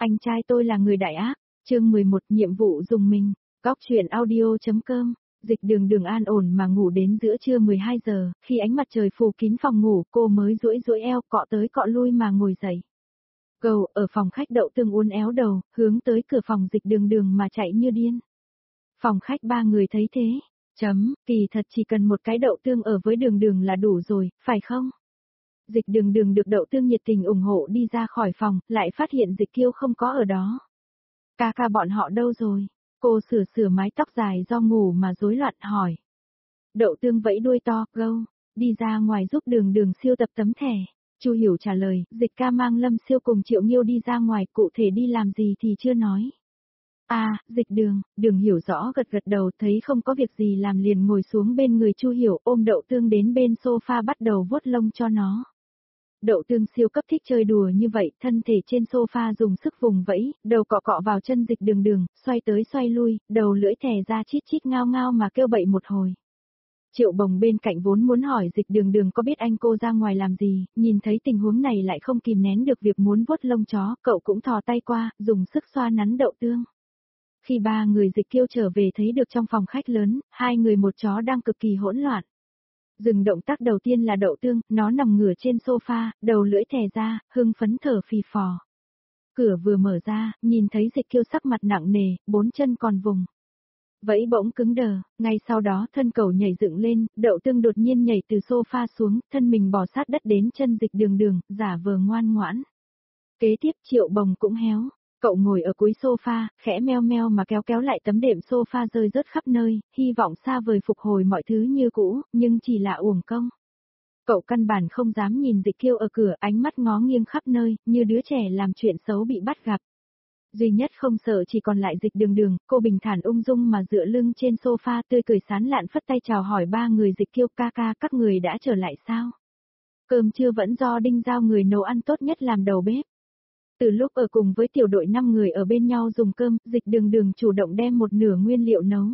Anh trai tôi là người đại ác. Chương 11 nhiệm vụ dùng mình. Góc truyện audio.com. Dịch Đường an ổn mà ngủ đến giữa trưa 12 giờ, khi ánh mặt trời phủ kín phòng ngủ, cô mới duỗi eo cọ tới cọ lui mà ngồi dậy. Cầu ở phòng khách Đậu Tương uốn éo đầu, hướng tới cửa phòng Dịch Đường mà chạy như điên. Phòng khách ba người thấy thế. Kỳ thật chỉ cần một cái Đậu Tương ở với Đường là đủ rồi, phải không? Dịch Đường được Đậu Tương nhiệt tình ủng hộ đi ra khỏi phòng, lại phát hiện Dịch Kiêu không có ở đó. Ca bọn họ đâu rồi? Cô sửa mái tóc dài do ngủ mà rối loạn hỏi. Đậu Tương vẫy đuôi to, gâu, đi ra ngoài giúp Đường siêu tập tấm thẻ. Chu Hiểu trả lời, Dịch ca mang Lâm Siêu cùng Triệu Nghiêu đi ra ngoài, cụ thể đi làm gì thì chưa nói. Dịch Đường hiểu rõ gật đầu, thấy không có việc gì làm liền ngồi xuống bên người Chu Hiểu, ôm Đậu Tương đến bên sofa bắt đầu vuốt lông cho nó. Đậu Tương siêu cấp thích chơi đùa như vậy, thân thể trên sofa dùng sức vùng vẫy, đầu cọ vào chân Dịch Đường, xoay tới xoay lui, đầu lưỡi thè ra chít ngao mà kêu bậy một hồi. Triệu Bồng bên cạnh vốn muốn hỏi Dịch Đường có biết anh cô ra ngoài làm gì, nhìn thấy tình huống này lại không kìm nén được việc muốn vuốt lông chó, cậu cũng thò tay qua, dùng sức xoa nắn Đậu Tương. Khi ba người Dịch Kiêu trở về thấy được trong phòng khách lớn, hai người một chó đang cực kỳ hỗn loạn. Dừng động tác đầu tiên là Đậu Tương, nó nằm ngửa trên sofa, đầu lưỡi thè ra, hưng phấn thở phì phò. Cửa vừa mở ra, nhìn thấy Dịch Kiêu sắc mặt nặng nề, bốn chân còn vùng. Vẫy bỗng cứng đờ, ngay sau đó thân cầu nhảy dựng lên, Đậu Tương đột nhiên nhảy từ sofa xuống, thân mình bò sát đất đến chân Dịch Đường, giả vờ ngoan ngoãn. Kế tiếp Triệu Bồng cũng héo. Cậu ngồi ở cuối sofa, khẽ meo mà kéo lại tấm đệm sofa rơi rớt khắp nơi, hy vọng xa vời phục hồi mọi thứ như cũ, nhưng chỉ là uổng công. Cậu căn bản không dám nhìn Dịch Kiêu ở cửa, ánh mắt ngó nghiêng khắp nơi, như đứa trẻ làm chuyện xấu bị bắt gặp. Duy nhất không sợ chỉ còn lại Dịch Đường, cô bình thản ung dung mà dựa lưng trên sofa tươi cười sán lạn phất tay chào hỏi ba người Dịch Kiêu, ca các người đã trở lại sao? Cơm trưa vẫn do Đinh Giao người nấu ăn tốt nhất làm đầu bếp. Từ lúc ở cùng với tiểu đội 5 người ở bên nhau dùng cơm, Dịch Đường chủ động đem một nửa nguyên liệu nấu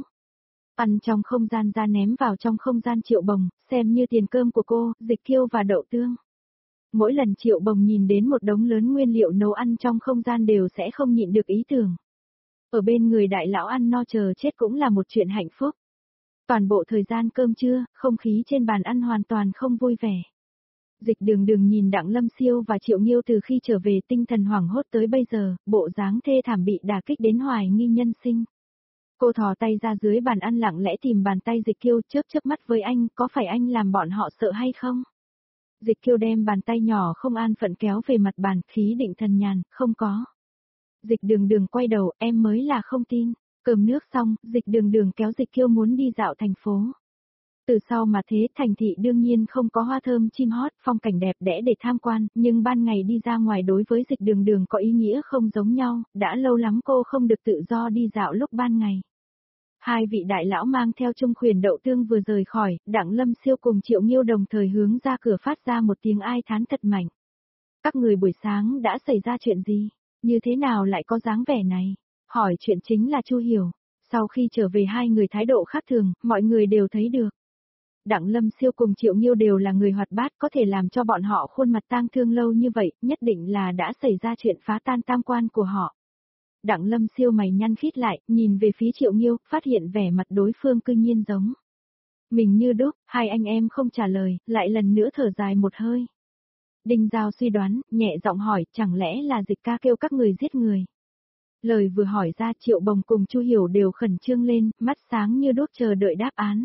ăn trong không gian ra ném vào trong không gian Triệu Bồng, xem như tiền cơm của cô, Dịch Kiêu và Đậu Tương. Mỗi lần Triệu Bồng nhìn đến một đống lớn nguyên liệu nấu ăn trong không gian đều sẽ không nhịn được ý tưởng. Ở bên người đại lão ăn no chờ chết cũng là một chuyện hạnh phúc. Toàn bộ thời gian cơm trưa, không khí trên bàn ăn hoàn toàn không vui vẻ. Dịch Đường nhìn Đặng Lâm Siêu và Triệu Nghiêu từ khi trở về tinh thần hoảng hốt tới bây giờ, bộ dáng thê thảm bị đả kích đến hoài nghi nhân sinh. Cô thò tay ra dưới bàn ăn lặng lẽ tìm bàn tay Dịch Kiêu, chớp mắt với anh, có phải anh làm bọn họ sợ hay không? Dịch Kiêu đem bàn tay nhỏ không an phận kéo về mặt bàn, khí định thần nhàn, không có. Dịch Đường quay đầu, em mới là không tin. Cơm nước xong, Dịch Đường kéo Dịch Kiêu muốn đi dạo thành phố. Từ sau mà thế, thành thị đương nhiên không có hoa thơm chim hót, phong cảnh đẹp đẽ để tham quan, nhưng ban ngày đi ra ngoài đối với Dịch Đường có ý nghĩa không giống nhau, đã lâu lắm cô không được tự do đi dạo lúc ban ngày. Hai vị đại lão mang theo Trung Khuyển Đậu Tương vừa rời khỏi, Đặng Lâm Siêu cùng Triệu Nghiêu đồng thời hướng ra cửa phát ra một tiếng ai thán thật mạnh. Các người buổi sáng đã xảy ra chuyện gì? Như thế nào lại có dáng vẻ này? Hỏi chuyện chính là Chu Hiểu. Sau khi trở về hai người thái độ khác thường, mọi người đều thấy được. Đặng Lâm Siêu cùng Triệu Nghiêu đều là người hoạt bát, có thể làm cho bọn họ khuôn mặt tang thương lâu như vậy, nhất định là đã xảy ra chuyện phá tan tam quan của họ. Đặng Lâm Siêu mày nhăn khít lại, nhìn về phía Triệu Nghiêu, phát hiện vẻ mặt đối phương cư nhiên giống mình như đúc, hai anh em không trả lời, lại lần nữa thở dài một hơi. Đinh Giao suy đoán, nhẹ giọng hỏi, chẳng lẽ là Dịch ca kêu các người giết người? Lời vừa hỏi ra Triệu Bồng cùng Chu Hiểu đều khẩn trương lên, mắt sáng như đuốc chờ đợi đáp án.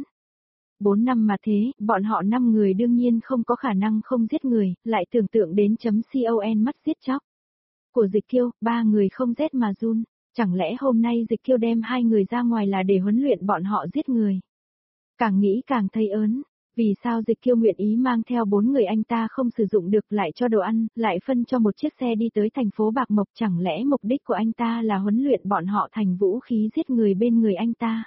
4 năm mà thế, bọn họ 5 người đương nhiên không có khả năng không giết người, lại tưởng tượng đến .con mắt giết chóc. Của Dịch Kiêu, 3 người không rét mà run, chẳng lẽ hôm nay Dịch Kiêu đem 2 người ra ngoài là để huấn luyện bọn họ giết người? Càng nghĩ càng thấy ớn, vì sao Dịch Kiêu nguyện ý mang theo 4 người anh ta không sử dụng được lại cho đồ ăn, lại phân cho một chiếc xe đi tới thành phố Bạc Mộc, chẳng lẽ mục đích của anh ta là huấn luyện bọn họ thành vũ khí giết người bên người anh ta?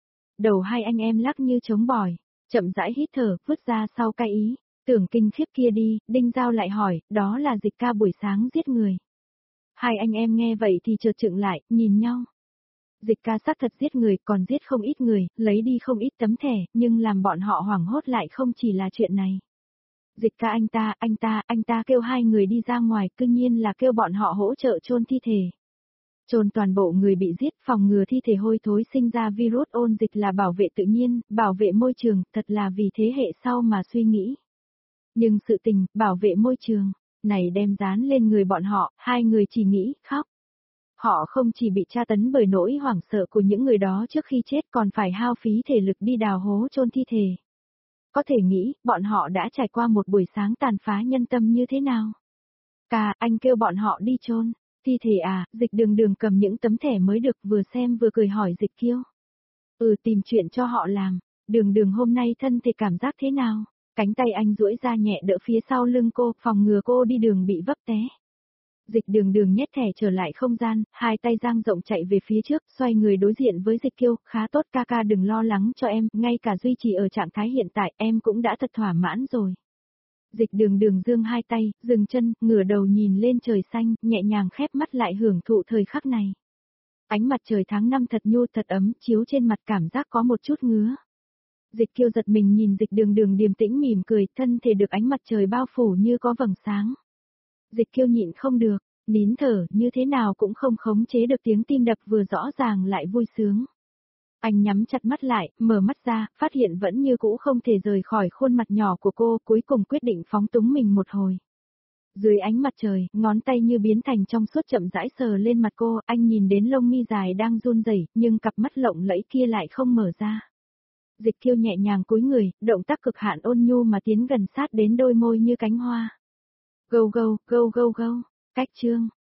Đầu hai anh em lắc như trống bỏi, chậm rãi hít thở, vứt ra sau cái ý, tưởng kinh khiếp kia đi, Đinh Giao lại hỏi, đó là Dịch ca buổi sáng giết người. Hai anh em nghe vậy thì chợt trừng lại, nhìn nhau. Dịch ca xác thật giết người, còn giết không ít người, lấy đi không ít tấm thẻ, nhưng làm bọn họ hoảng hốt lại không chỉ là chuyện này. Dịch ca anh ta kêu hai người đi ra ngoài, cư nhiên là kêu bọn họ hỗ trợ chôn thi thể. Chôn toàn bộ người bị giết, phòng ngừa thi thể hôi thối sinh ra virus ôn dịch là bảo vệ tự nhiên, bảo vệ môi trường, thật là vì thế hệ sau mà suy nghĩ. Nhưng sự tình, bảo vệ môi trường, này đem dán lên người bọn họ, hai người chỉ nghĩ, khóc. Họ không chỉ bị tra tấn bởi nỗi hoảng sợ của những người đó trước khi chết còn phải hao phí thể lực đi đào hố chôn thi thể. Có thể nghĩ, bọn họ đã trải qua một buổi sáng tàn phá nhân tâm như thế nào. Ca, anh kêu bọn họ đi chôn. Thi thể à, Dịch Đường Đường cầm những tấm thẻ mới được vừa xem vừa cười hỏi Dịch Kiêu. Tìm chuyện cho họ làm. Đường Đường hôm nay thân thể cảm giác thế nào? Cánh tay anh duỗi ra nhẹ đỡ phía sau lưng cô, phòng ngừa cô đi đường bị vấp té. Dịch Đường Đường nhét thẻ trở lại không gian, hai tay dang rộng chạy về phía trước, xoay người đối diện với Dịch Kiêu, khá tốt ca ca đừng lo lắng cho em, ngay cả duy trì ở trạng thái hiện tại em cũng đã thật thỏa mãn rồi. Dịch Đường Đường giương hai tay, dừng chân, ngửa đầu nhìn lên trời xanh, nhẹ nhàng khép mắt lại hưởng thụ thời khắc này. Ánh mặt trời tháng 5 thật nhu thật ấm, chiếu trên mặt cảm giác có một chút ngứa. Dịch Kiêu giật mình nhìn Dịch Đường Đường điềm tĩnh mỉm cười, thân thể được ánh mặt trời bao phủ như có vầng sáng. Dịch Kiêu nhịn không được, nín thở, như thế nào cũng không khống chế được tiếng tim đập vừa rõ ràng lại vui sướng. Anh nhắm chặt mắt lại, mở mắt ra, phát hiện vẫn như cũ không thể rời khỏi khuôn mặt nhỏ của cô, cuối cùng quyết định phóng túng mình một hồi. Dưới ánh mặt trời, ngón tay như biến thành trong suốt chậm rãi sờ lên mặt cô, anh nhìn đến lông mi dài đang run rẩy, nhưng cặp mắt lộng lẫy kia lại không mở ra. Dịch Kiêu nhẹ nhàng cúi người, động tác cực hạn ôn nhu mà tiến gần sát đến đôi môi như cánh hoa. Gâu gâu, gâu gâu gâu, cách chương.